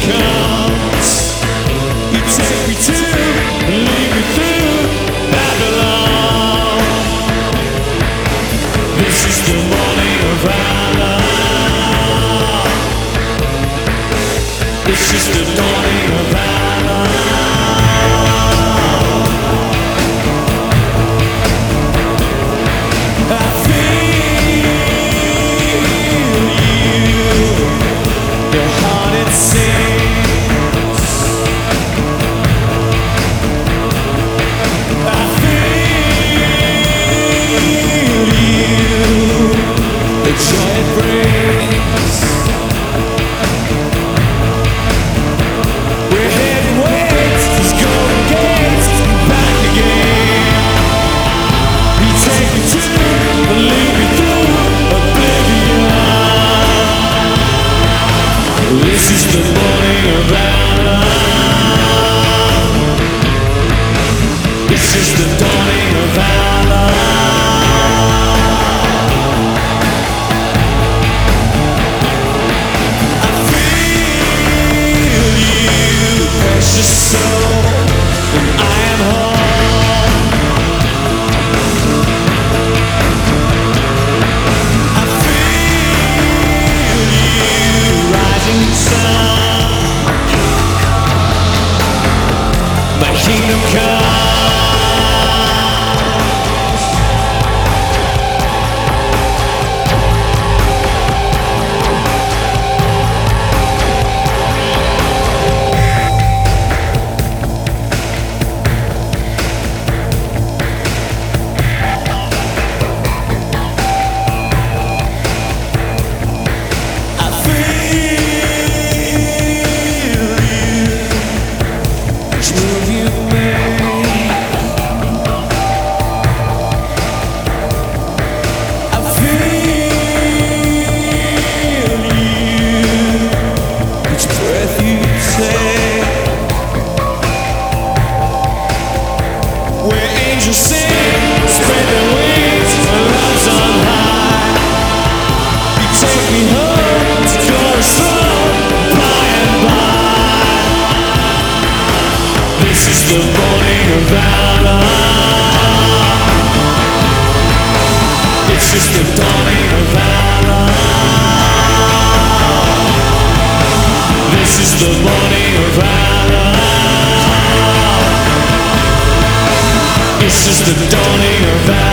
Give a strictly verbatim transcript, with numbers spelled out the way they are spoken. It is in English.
comes. You take me to and lead me through Babylon. This is the morning of valor. It's just the dawning of valor. I feel you, your heart it sings. I feel you, the joy it brings. We're heading west, these golden gates, back again. You take me to and lead me through oblivion. This is the morning of valor. It's just the dawning of valor. I feel you, precious soul, and I am home. I feel you, rising sun. My kingdom comes. I feel you, each move you make. I feel you, each breath you take. Where angels sing, spread their wings, my love's on high. You take me home to chorus song, by and by. This is the morning of valor. It's just the dawning of valor. This is the morning of valor. It's just the dawning of valor.